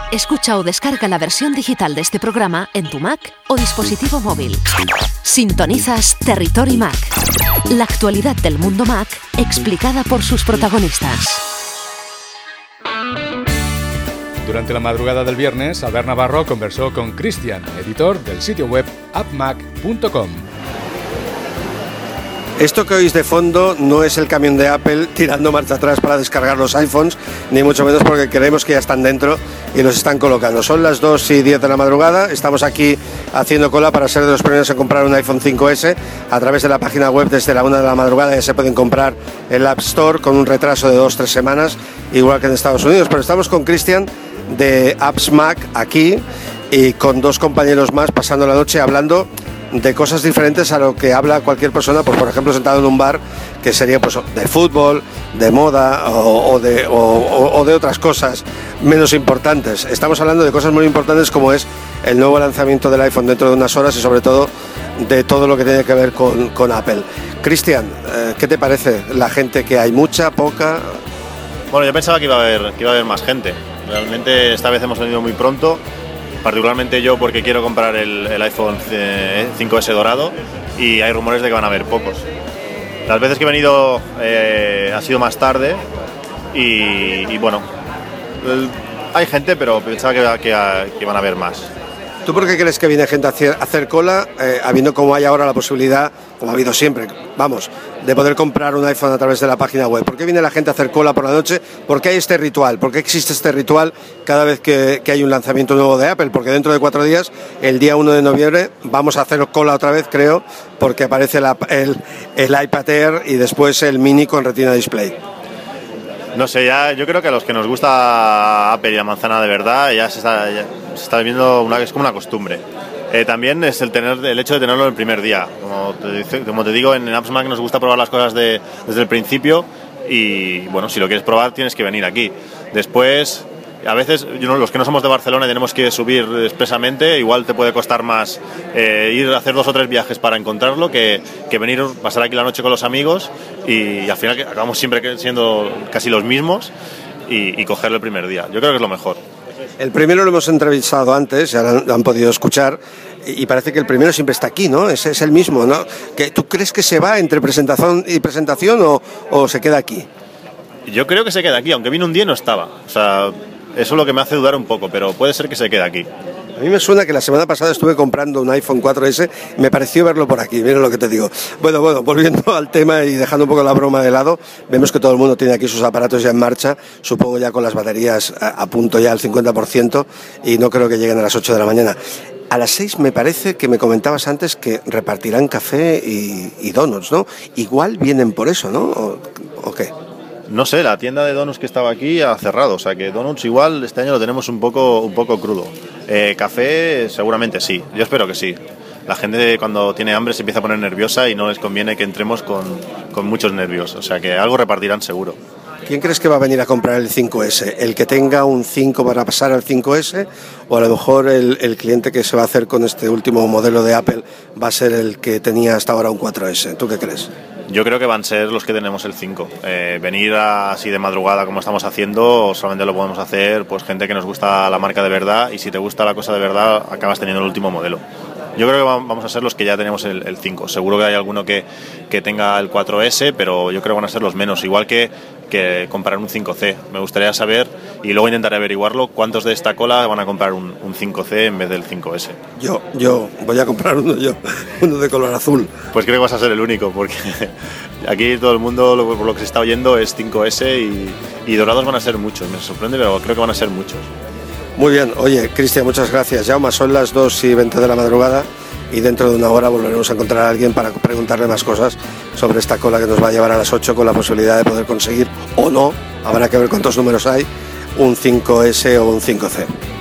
Escucha o descarga la versión digital de este programa en tu Mac o dispositivo móvil. Sintonizas Territory Mac, la actualidad del mundo Mac explicada por sus protagonistas. Durante la madrugada del viernes, Albert Navarro conversó con Cristian, editor del sitio web appmac.com. Esto que oís de fondo no es el camión de Apple tirando marcha atrás para descargar los iPhones, ni mucho menos porque creemos que ya están dentro y los están colocando. Son las 2:10 de la madrugada, estamos aquí haciendo cola para ser de los primeros en comprar un iPhone 5S. A través de la página web desde la 1 de la madrugada ya se pueden comprar en la App Store con un retraso de 2-3 semanas, igual que en Estados Unidos. Pero estamos con Cristian de Apps Mac aquí y con dos compañeros más pasando la noche hablando de cosas diferentes a lo que habla cualquier persona, pues por ejemplo sentado en un bar, que sería pues de fútbol, de moda o de otras cosas menos importantes. Estamos hablando de cosas muy importantes como es el nuevo lanzamiento del iPhone dentro de unas horas y sobre todo de todo lo que tiene que ver con Apple. Cristian, ¿qué te parece la gente que hay? ¿Mucha? ¿Poca? Bueno, yo pensaba que iba a haber más gente. Realmente esta vez hemos venido muy pronto. Particularmente yo porque quiero comprar el iPhone 5S dorado y hay rumores de que van a haber pocos. Las veces que he venido ha sido más tarde y bueno, hay gente, pero pensaba que van a haber más. ¿Tú por qué crees que viene gente a hacer cola, habiendo como hay ahora la posibilidad, como ha habido siempre, vamos, de poder comprar un iPhone a través de la página web? ¿Por qué viene la gente a hacer cola por la noche? ¿Por qué hay este ritual? ¿Por qué existe este ritual cada vez que hay un lanzamiento nuevo de Apple? Porque dentro de 4 días, el día 1 de noviembre, vamos a hacer cola otra vez, creo, porque aparece el iPad Air y después el Mini con Retina Display. No sé, ya yo creo que a los que nos gusta Apple y la manzana de verdad ya se está viendo es como una costumbre. También es el hecho de tenerlo el primer día. Como te digo, en Apps Mac nos gusta probar las cosas desde el principio y bueno, si lo quieres probar tienes que venir aquí. Después, a veces los que no somos de Barcelona y tenemos que subir expresamente, igual te puede costar más ir a hacer 2 o 3 viajes para encontrarlo que venir, pasar aquí la noche con los amigos y al final acabamos siempre siendo casi los mismos y cogerlo el primer día. Yo creo que es lo mejor. El primero lo hemos entrevistado antes, ya lo han podido escuchar, y parece que el primero siempre está aquí, ¿no? Es el mismo, ¿no? ¿Tú crees que se va entre presentación y presentación o se queda aquí? Yo creo que se queda aquí, aunque vino un día y no estaba. O sea, eso es lo que me hace dudar un poco, pero puede ser que se quede aquí. A mí me suena que la semana pasada estuve comprando un iPhone 4S y me pareció verlo por aquí, mira lo que te digo. Bueno, volviendo al tema y dejando un poco la broma de lado, vemos que todo el mundo tiene aquí sus aparatos ya en marcha, supongo ya con las baterías a punto ya al 50% y no creo que lleguen a las 8 de la mañana. A las 6 me parece que me comentabas antes que repartirán café y donuts, ¿no? Igual vienen por eso, ¿no? ¿O qué? No sé, la tienda de donuts que estaba aquí ha cerrado, o sea que donuts igual este año lo tenemos un poco crudo. Café seguramente sí, yo espero que sí. La gente cuando tiene hambre se empieza a poner nerviosa y no les conviene que entremos con muchos nervios, o sea que algo repartirán seguro. ¿Quién crees que va a venir a comprar el 5S? ¿El que tenga un 5 para pasar al 5S? ¿O a lo mejor el cliente que se va a hacer con este último modelo de Apple va a ser el que tenía hasta ahora un 4S? ¿Tú qué crees? Yo creo que van a ser los que tenemos el 5. Venir así de madrugada como estamos haciendo, solamente lo podemos hacer pues gente que nos gusta la marca de verdad y si te gusta la cosa de verdad acabas teniendo el último modelo. Yo creo que vamos a ser los que ya tenemos el 5. Seguro que hay alguno que tenga el 4S, pero yo creo que van a ser los menos. Igual que comprar un 5C. Me gustaría saber, y luego intentaré averiguarlo, cuántos de esta cola van a comprar un 5C en vez del 5S. Yo voy a comprar uno de color azul. Pues creo que vas a ser el único, porque aquí todo el mundo, por lo que se está oyendo, es 5S y dorados van a ser muchos. Me sorprende, pero creo que van a ser muchos. Muy bien, oye, Cristian, muchas gracias. Jaume, son las 2:20 de la madrugada y dentro de una hora volveremos a encontrar a alguien para preguntarle más cosas sobre esta cola que nos va a llevar a las 8 con la posibilidad de poder conseguir o no, habrá que ver cuántos números hay, un 5S o un 5C.